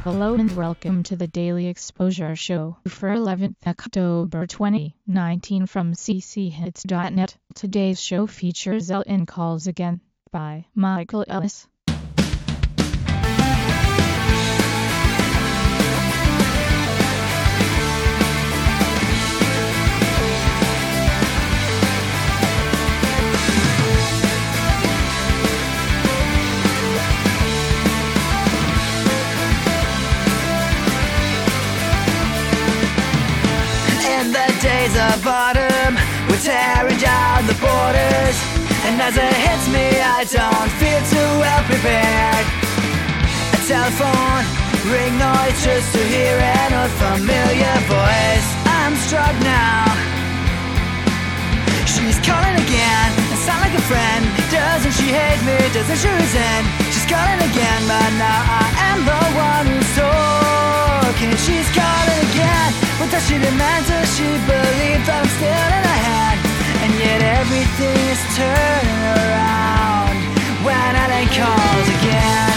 Hello and welcome to the Daily Exposure Show for 11th October 2019 from cchits.net. Today's show features Ellen Calls Again by Michael Ellis. Days of autumn, we're tearing down the borders, and as it hits me, I don't feel too well prepared. A telephone ring noise just to hear an unfamiliar voice. I'm struck now. She's calling again, and sound like a friend. Doesn't she hate me? Doesn't she resent? She's calling again, but now I am the one who's talking. She's calling again. What does she demand? Does she believe that I'm still in her hand? And yet everything is turning around when Ellen calls again.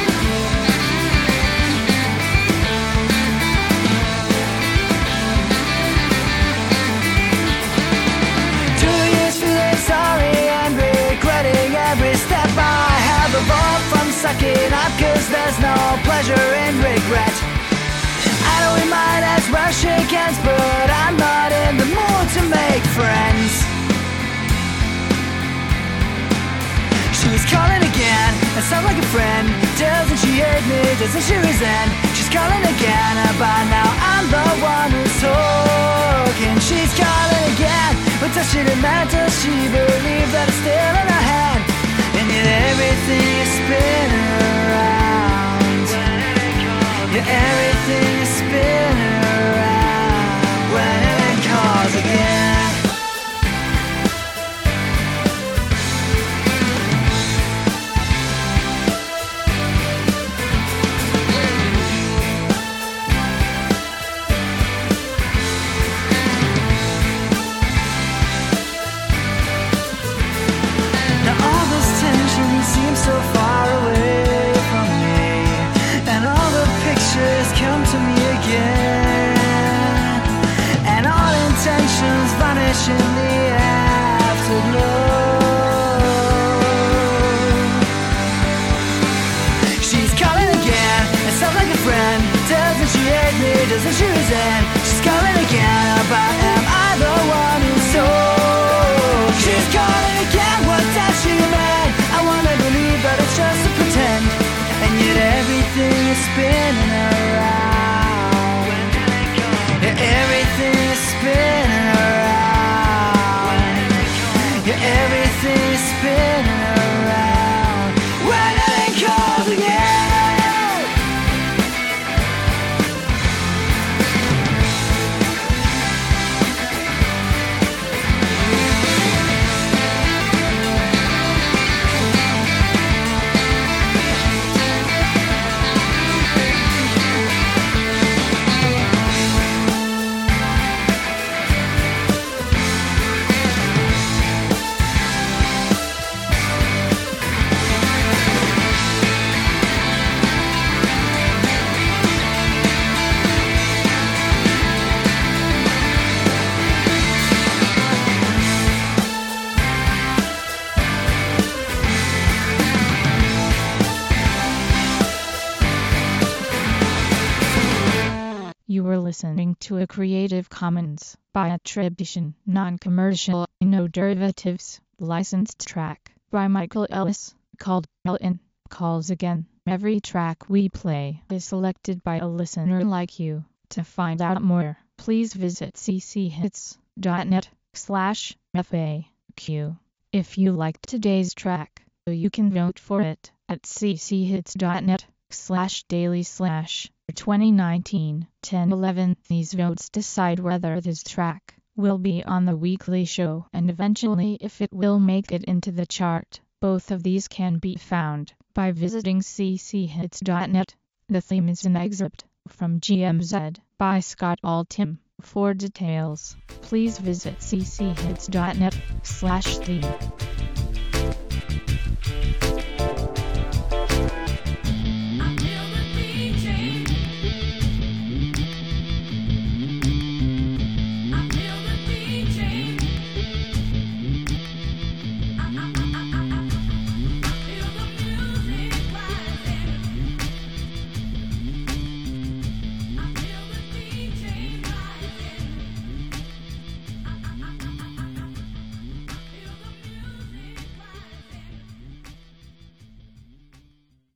2 years feeling sorry and regretting every step I have evolved from sucking up, 'cause there's no pleasure in regret. I know we might as well shake hands, but I'm not in the mood to make friends. She's calling again, and sounds like a friend. Doesn't she hate me? Doesn't she resent? She's calling again, but now I'm the one who's talking. She's calling again, but does she demand? Does she believe that it's still in her hand? And yet everything is spinning around. Yeah, everything is spinning around when Ellen calls again. Now all this tension seems so far away from me, and all the pictures come to me again, and all intentions vanish in the afterglow. She's calling again, it sounds like a friend. Doesn't she hate me? Doesn't she resent? She's calling again, but am I the one who's so? She's calling again, what does she demand? I wanna believe that it's just a pretend, and yet everything is spinning around. Yeah, everything is spinning around. Yeah, everything is spinning around when Ellen calls again. You were listening to a Creative Commons by attribution, non-commercial, no derivatives, licensed track by Michael Ellis, called Ellen Calls Again. Every track we play is selected by a listener like you. To find out more, please visit cchits.net/FAQ. If you liked today's track, you can vote for it at cchits.net/daily/2019-1011. These votes decide whether this track will be on the weekly show and eventually if it will make it into the chart. Both of these can be found by visiting cchits.net. The theme is an excerpt from GMZ by Scott Altham. For details, please visit cchits.net/theme.